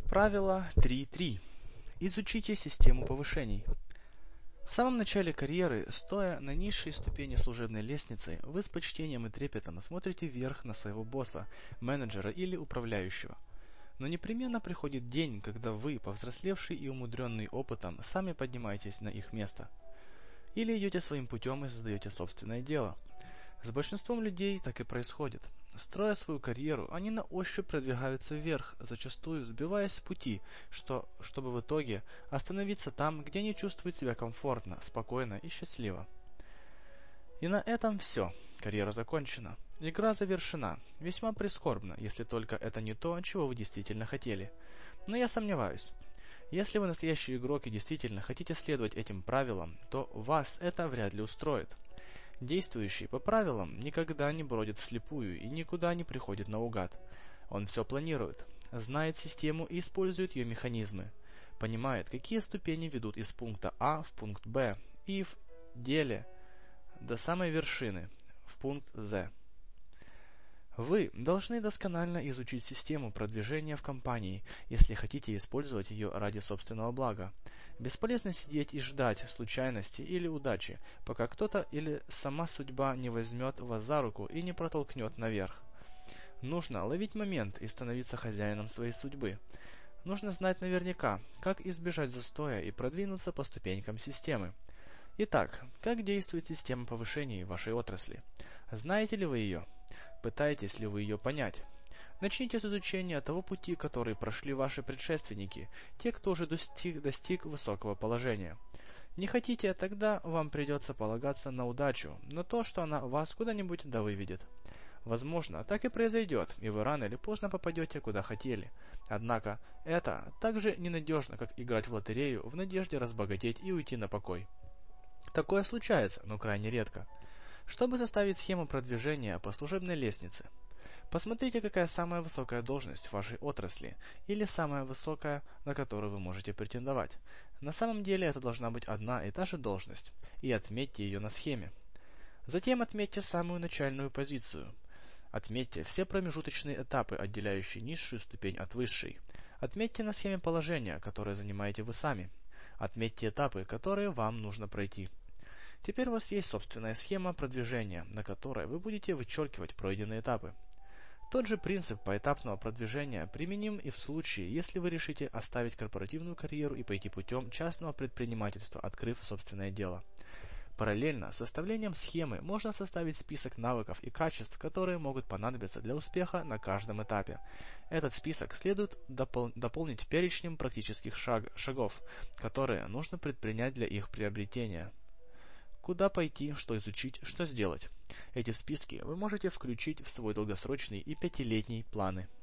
Правило 3.3. Изучите систему повышений. В самом начале карьеры, стоя на низшей ступени служебной лестницы, вы с почтением и трепетом смотрите вверх на своего босса, менеджера или управляющего. Но непременно приходит день, когда вы, повзрослевший и умудренный опытом, сами поднимаетесь на их место. Или идете своим путем и создаете собственное дело. С большинством людей так и происходит. Строя свою карьеру, они на ощупь продвигаются вверх, зачастую сбиваясь с пути, чтобы в итоге остановиться там, где они чувствуют себя комфортно, спокойно и счастливо. И на этом все. Карьера закончена. Игра завершена. Весьма прискорбно, если только это не то, чего вы действительно хотели. Но я сомневаюсь. Если вы настоящий игрок и действительно хотите следовать этим правилам, то вас это вряд ли устроит. Действующий по правилам никогда не бродит вслепую и никуда не приходит наугад. Он все планирует, знает систему и использует ее механизмы, понимает, какие ступени ведут из пункта А в пункт Б и в деле до самой вершины, в пункт З. Вы должны досконально изучить систему продвижения в компании, если хотите использовать ее ради собственного блага. Бесполезно сидеть и ждать случайности или удачи, пока кто-то или сама судьба не возьмет вас за руку и не протолкнет наверх. Нужно ловить момент и становиться хозяином своей судьбы. Нужно знать наверняка, как избежать застоя и продвинуться по ступенькам системы. Итак, как действует система повышений в вашей отрасли? Знаете ли вы ее? Пытаетесь ли вы ее понять? Начните с изучения того пути, который прошли ваши предшественники, те, кто уже достиг высокого положения. Не хотите, тогда вам придется полагаться на удачу, на то, что она вас куда-нибудь выведет. Возможно, так и произойдет, и вы рано или поздно попадете куда хотели. Однако, это так же ненадежно, как играть в лотерею в надежде разбогатеть и уйти на покой. Такое случается, но крайне редко. Чтобы составить схему продвижения по служебной лестнице, посмотрите, какая самая высокая должность в вашей отрасли или самая высокая, на которую вы можете претендовать. На самом деле это должна быть одна и та же должность, и отметьте ее на схеме. Затем отметьте самую начальную позицию. Отметьте все промежуточные этапы, отделяющие низшую ступень от высшей. Отметьте на схеме положения, которое занимаете вы сами. Отметьте этапы, которые вам нужно пройти. Теперь у вас есть собственная схема продвижения, на которой вы будете вычеркивать пройденные этапы. Тот же принцип поэтапного продвижения применим и в случае, если вы решите оставить корпоративную карьеру и пойти путем частного предпринимательства, открыв собственное дело. Параллельно с составлением схемы можно составить список навыков и качеств, которые могут понадобиться для успеха на каждом этапе. Этот список следует дополнить перечнем практических шагов, которые нужно предпринять для их приобретения. Куда пойти, что изучить, что сделать. Эти списки вы можете включить в свой долгосрочный и пятилетний планы.